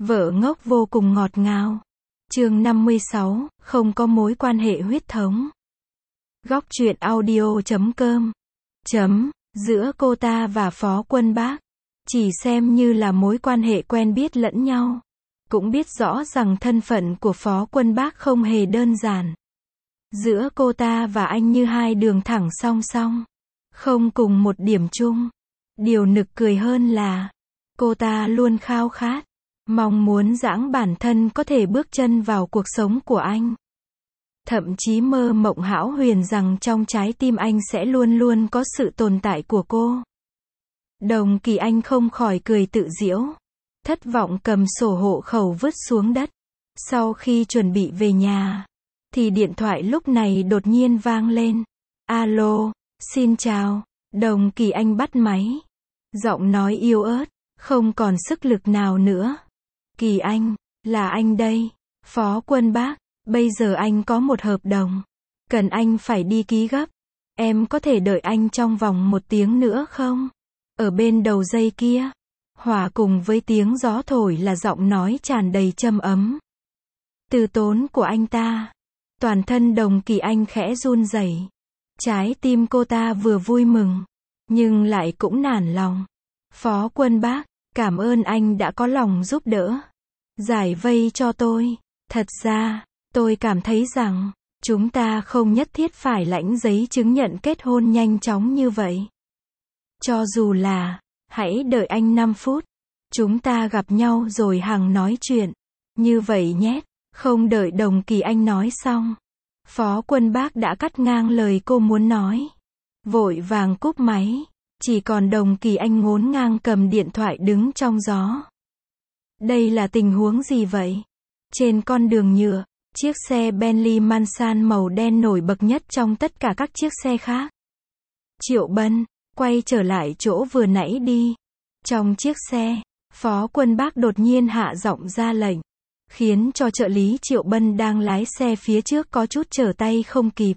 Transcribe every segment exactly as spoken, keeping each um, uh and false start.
Vợ ngốc vô cùng ngọt ngào. Chương năm mươi sáu, không có mối quan hệ huyết thống. Góc truyện audio chấm com chấm giữa cô ta và Phó Quân Bác chỉ xem như là mối quan hệ quen biết lẫn nhau, cũng biết rõ rằng thân phận của Phó Quân Bác không hề đơn giản. Giữa cô ta và anh như hai đường thẳng song song, không cùng một điểm chung. Điều nực cười hơn là cô ta luôn khao khát, mong muốn giãng bản thân có thể bước chân vào cuộc sống của anh. Thậm chí mơ mộng hão huyền rằng trong trái tim anh sẽ luôn luôn có sự tồn tại của cô. Đồng Kỳ Anh không khỏi cười tự giễu, thất vọng cầm sổ hộ khẩu vứt xuống đất. Sau khi chuẩn bị về nhà, thì điện thoại lúc này đột nhiên vang lên. Alo, xin chào. Đồng Kỳ Anh bắt máy. Giọng nói yếu ớt, không còn sức lực nào nữa. Kỳ Anh, là anh đây. Phó Quân Bác, bây giờ anh có một hợp đồng, cần anh phải đi ký gấp. Em có thể đợi anh trong vòng một tiếng nữa không? Ở bên đầu dây kia, hòa cùng với tiếng gió thổi là giọng nói tràn đầy trầm ấm, từ tốn của anh ta. Toàn thân Đồng Kỳ Anh khẽ run rẩy. Trái tim cô ta vừa vui mừng, nhưng lại cũng nản lòng. Phó Quân Bác, cảm ơn anh đã có lòng giúp đỡ, giải vây cho tôi. Thật ra, tôi cảm thấy rằng, chúng ta không nhất thiết phải lãnh giấy chứng nhận kết hôn nhanh chóng như vậy. Cho dù là, hãy đợi anh năm phút, chúng ta gặp nhau rồi hằng nói chuyện. Như vậy nhé. Không đợi Đồng Kỳ Anh nói xong, Phó Quân Bác đã cắt ngang lời cô muốn nói. Vội vàng cúp máy, chỉ còn Đồng Kỳ Anh ngốn ngang cầm điện thoại đứng trong gió. Đây là tình huống gì vậy? Trên con đường nhựa, chiếc xe Bentley Mansan màu đen nổi bật nhất trong tất cả các chiếc xe khác. Triệu Bân quay trở lại chỗ vừa nãy đi. Trong chiếc xe, Phó Quân Bác đột nhiên hạ giọng ra lệnh, khiến cho trợ lý Triệu Bân đang lái xe phía trước có chút trở tay không kịp.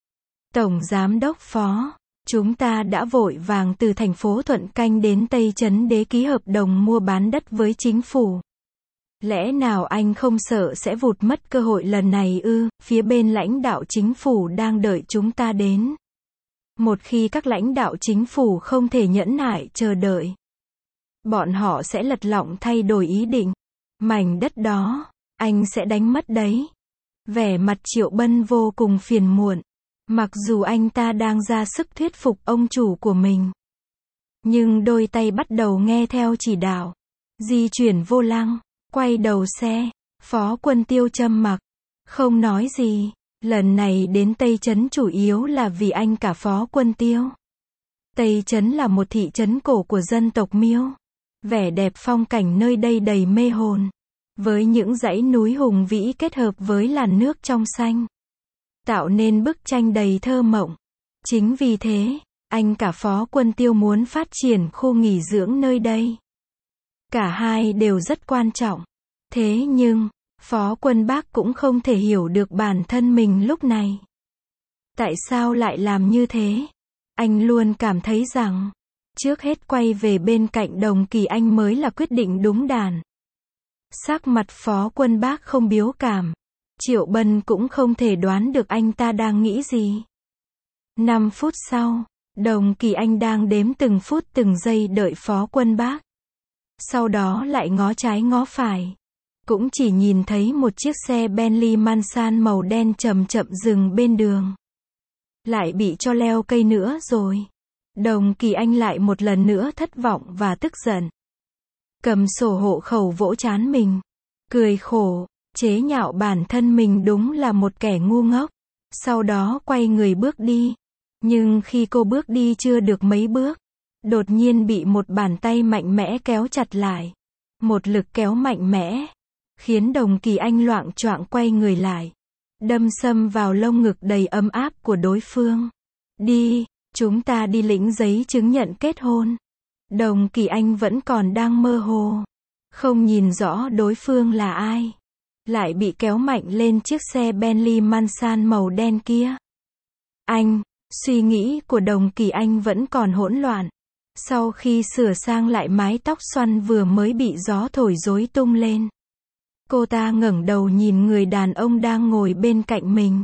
Tổng Giám đốc Phó, chúng ta đã vội vàng từ thành phố Thuận Canh đến Tây Trấn để ký hợp đồng mua bán đất với chính phủ. Lẽ nào anh không sợ sẽ vụt mất cơ hội lần này ư? Phía bên lãnh đạo chính phủ đang đợi chúng ta đến. Một khi các lãnh đạo chính phủ không thể nhẫn nại chờ đợi, bọn họ sẽ lật lọng thay đổi ý định. Mảnh đất đó, anh sẽ đánh mất đấy. Vẻ mặt Triệu Bân vô cùng phiền muộn. Mặc dù anh ta đang ra sức thuyết phục ông chủ của mình, nhưng đôi tay bắt đầu nghe theo chỉ đạo. Di chuyển vô lăng, quay đầu xe. Phó Quân Tiêu trầm mặc, không nói gì. Lần này đến Tây Trấn chủ yếu là vì anh cả Phó Quân Tiêu. Tây Trấn là một thị trấn cổ của dân tộc Miêu. Vẻ đẹp phong cảnh nơi đây đầy mê hồn, với những dãy núi hùng vĩ kết hợp với làn nước trong xanh, tạo nên bức tranh đầy thơ mộng. Chính vì thế, anh cả Phó Quân Tiêu muốn phát triển khu nghỉ dưỡng nơi đây. Cả hai đều rất quan trọng. Thế nhưng, Phó Quân Bác cũng không thể hiểu được bản thân mình lúc này. Tại sao lại làm như thế? Anh luôn cảm thấy rằng, trước hết quay về bên cạnh Đồng Kỳ Anh mới là quyết định đúng đắn. Sắc mặt Phó Quân Bác không biếu cảm. Triệu Bân cũng không thể đoán được anh ta đang nghĩ gì. Năm phút sau, Đồng Kỳ Anh đang đếm từng phút từng giây đợi Phó Quân Bác. Sau đó lại ngó trái ngó phải. Cũng chỉ nhìn thấy một chiếc xe Bentley Mansan màu đen chậm chậm dừng bên đường. Lại bị cho leo cây nữa rồi. Đồng Kỳ Anh lại một lần nữa thất vọng và tức giận. Cầm sổ hộ khẩu vỗ trán mình, cười khổ, chế nhạo bản thân mình đúng là một kẻ ngu ngốc. Sau đó quay người bước đi. Nhưng khi cô bước đi chưa được mấy bước, đột nhiên bị một bàn tay mạnh mẽ kéo chặt lại. Một lực kéo mạnh mẽ, khiến Đồng Kỳ Anh loạng choạng quay người lại, đâm sâm vào lông ngực đầy ấm áp của đối phương. Đi, chúng ta đi lĩnh giấy chứng nhận kết hôn. Đồng Kỳ Anh vẫn còn đang mơ hồ, không nhìn rõ đối phương là ai, lại bị kéo mạnh lên chiếc xe Bentley Mansan màu đen kia. Anh, suy nghĩ của Đồng Kỳ Anh vẫn còn hỗn loạn. Sau khi sửa sang lại mái tóc xoăn vừa mới bị gió thổi rối tung lên, Cô ta ngẩng đầu nhìn người đàn ông đang ngồi bên cạnh mình.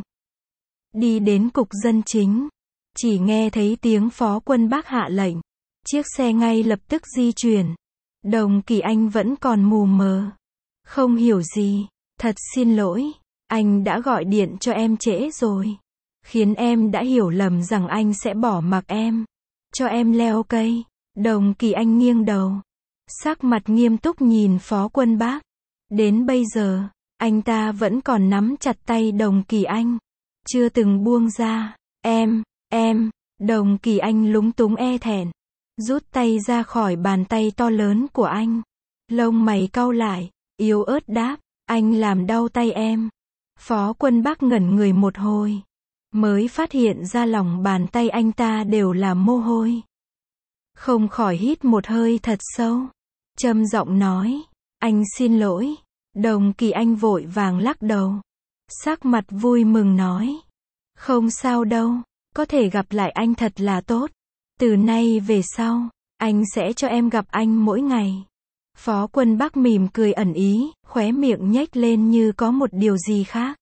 Đi đến cục dân chính. Chỉ nghe thấy tiếng Phó Quân Bác hạ lệnh. Chiếc xe ngay lập tức di chuyển. Đồng Kỳ Anh vẫn còn mù mờ. Không hiểu gì. Thật xin lỗi. Anh đã gọi điện cho em trễ rồi. Khiến em đã hiểu lầm rằng anh sẽ bỏ mặc em. Cho em leo cây. Đồng Kỳ Anh nghiêng đầu. Sắc mặt nghiêm túc nhìn Phó Quân Bác. Đến bây giờ, anh ta vẫn còn nắm chặt tay Đồng Kỳ Anh. Chưa từng buông ra. Em, em, Đồng Kỳ Anh lúng túng e thẹn. Rút tay ra khỏi bàn tay to lớn của anh. Lông mày cau lại, yếu ớt đáp, anh làm đau tay em. Phó Quân Bác ngẩn người một hồi. Mới phát hiện ra lòng bàn tay anh ta đều là mồ hôi. Không khỏi hít một hơi thật sâu. Trầm giọng nói, anh xin lỗi. Đồng Kỳ Anh vội vàng lắc đầu. Sắc mặt vui mừng nói, không sao đâu, có thể gặp lại anh thật là tốt. Từ nay về sau, anh sẽ cho em gặp anh mỗi ngày. Phó Quân Bác mỉm cười ẩn ý, khóe miệng nhếch lên như có một điều gì khác.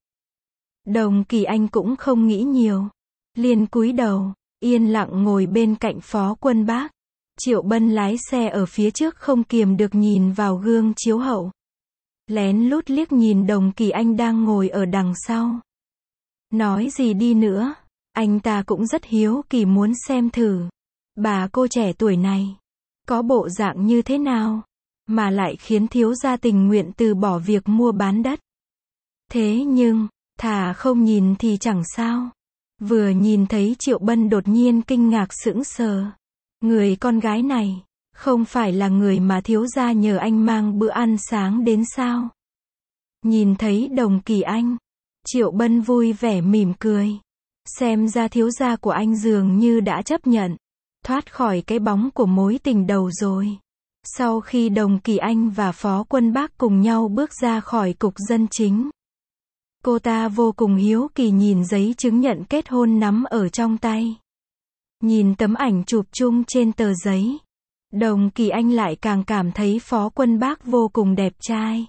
Đồng Kỳ Anh cũng không nghĩ nhiều. Liền cúi đầu, yên lặng ngồi bên cạnh Phó Quân Bác. Triệu Bân lái xe ở phía trước không kiềm được nhìn vào gương chiếu hậu. Lén lút liếc nhìn Đồng Kỳ Anh đang ngồi ở đằng sau. Nói gì đi nữa, anh ta cũng rất hiếu kỳ muốn xem thử. Bà cô trẻ tuổi này, có bộ dạng như thế nào, mà lại khiến thiếu gia tình nguyện từ bỏ việc mua bán đất. Thế nhưng, thà không nhìn thì chẳng sao. Vừa nhìn thấy Triệu Bân đột nhiên kinh ngạc sững sờ. Người con gái này, không phải là người mà thiếu gia nhờ anh mang bữa ăn sáng đến sao? Nhìn thấy Đồng Kỳ Anh, Triệu Bân vui vẻ mỉm cười. Xem ra thiếu gia của anh dường như đã chấp nhận, thoát khỏi cái bóng của mối tình đầu rồi. Sau khi Đồng Kỳ Anh và Phó Quân Bác cùng nhau bước ra khỏi cục dân chính, cô ta vô cùng hiếu kỳ nhìn giấy chứng nhận kết hôn nắm ở trong tay. Nhìn tấm ảnh chụp chung trên tờ giấy, Đồng Kỳ Anh lại càng cảm thấy Phó Quân Bác vô cùng đẹp trai.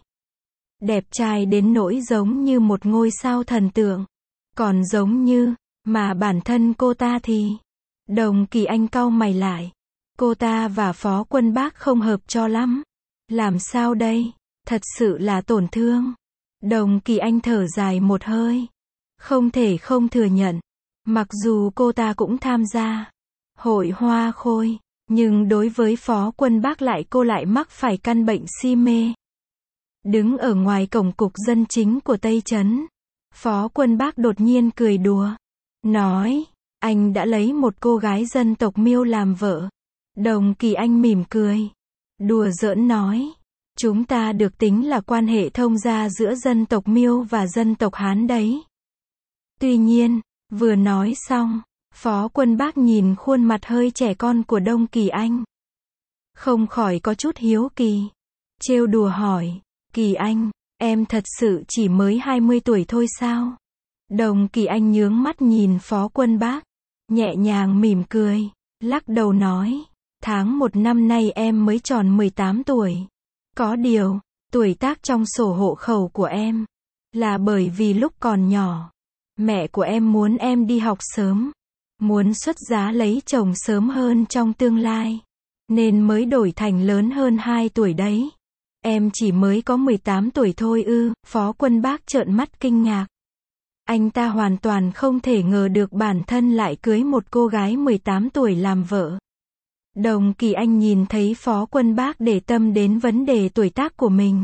Đẹp trai đến nỗi giống như một ngôi sao thần tượng. Còn giống như, mà bản thân cô ta thì... Đồng Kỳ Anh cau mày lại. Cô ta và Phó Quân Bác không hợp cho lắm. Làm sao đây? Thật sự là tổn thương. Đồng Kỳ Anh thở dài một hơi. Không thể không thừa nhận. Mặc dù cô ta cũng tham gia hội hoa khôi, nhưng đối với Phó Quân Bác lại cô lại mắc phải căn bệnh si mê. Đứng ở ngoài cổng cục dân chính của Tây Trấn, Phó Quân Bác đột nhiên cười đùa. Nói, anh đã lấy một cô gái dân tộc Miêu làm vợ. Đồng Kỳ Anh mỉm cười. Đùa giỡn nói, chúng ta được tính là quan hệ thông gia giữa dân tộc Miêu và dân tộc Hán đấy. Tuy nhiên, vừa nói xong, Phó Quân Bác nhìn khuôn mặt hơi trẻ con của Đồng Kỳ Anh. Không khỏi có chút hiếu kỳ. Trêu đùa hỏi, Kỳ Anh, em thật sự chỉ mới hai mươi tuổi thôi sao? Đồng Kỳ Anh nhướng mắt nhìn Phó Quân Bác, nhẹ nhàng mỉm cười, lắc đầu nói, tháng một năm nay em mới tròn mười tám tuổi. Có điều, tuổi tác trong sổ hộ khẩu của em, là bởi vì lúc còn nhỏ, mẹ của em muốn em đi học sớm, muốn xuất giá lấy chồng sớm hơn trong tương lai, nên mới đổi thành lớn hơn hai tuổi đấy. Em chỉ mới có mười tám tuổi thôi ư? Phó Quân Bác trợn mắt kinh ngạc. Anh ta hoàn toàn không thể ngờ được bản thân lại cưới một cô gái mười tám tuổi làm vợ. Đồng Kỳ Anh nhìn thấy Phó Quân Bác để tâm đến vấn đề tuổi tác của mình.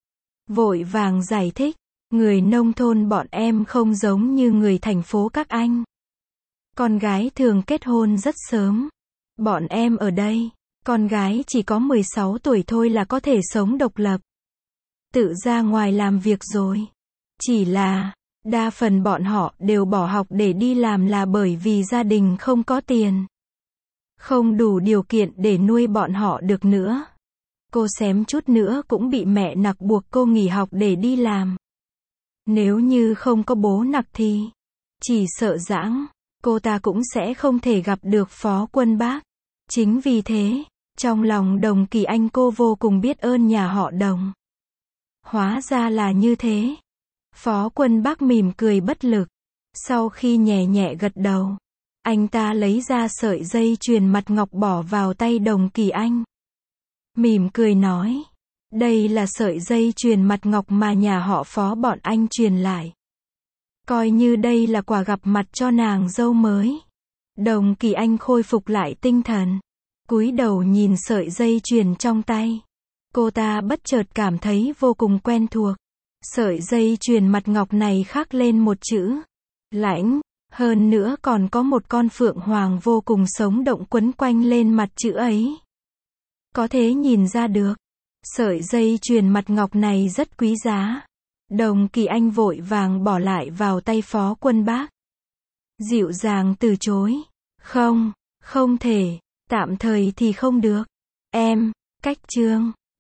Vội vàng giải thích, người nông thôn bọn em không giống như người thành phố các anh. Con gái thường kết hôn rất sớm. Bọn em ở đây, con gái chỉ có mười sáu tuổi thôi là có thể sống độc lập, tự ra ngoài làm việc rồi. Chỉ là, đa phần bọn họ đều bỏ học để đi làm là bởi vì gia đình không có tiền, không đủ điều kiện để nuôi bọn họ được nữa. Cô xém chút nữa cũng bị mẹ nặc buộc cô nghỉ học để đi làm. Nếu như không có bố nặc thì, chỉ sợ rằng, cô ta cũng sẽ không thể gặp được Phó Quân Bác. Chính vì thế, trong lòng Đồng Kỳ Anh cô vô cùng biết ơn nhà họ Đồng. Hóa ra là như thế. Phó Quân Bác mỉm cười bất lực. Sau khi nhẹ nhẹ gật đầu, anh ta lấy ra sợi dây chuyền mặt ngọc bỏ vào tay Đồng Kỳ Anh. Mỉm cười nói, đây là sợi dây chuyền mặt ngọc mà nhà họ Phó bọn anh truyền lại. Coi như đây là quà gặp mặt cho nàng dâu mới. Đồng Kỳ Anh khôi phục lại tinh thần, cúi đầu nhìn sợi dây chuyền trong tay. Cô ta bất chợt cảm thấy vô cùng quen thuộc. Sợi dây chuyền mặt ngọc này khắc lên một chữ Lãnh, hơn nữa còn có một con phượng hoàng vô cùng sống động quấn quanh lên mặt chữ ấy. Có thể nhìn ra được, sợi dây chuyền mặt ngọc này rất quý giá. Đồng Kỳ Anh vội vàng bỏ lại vào tay Phó Quân Bác. Dịu dàng từ chối. Không, không thể, tạm thời thì không được. Em, cách Trương.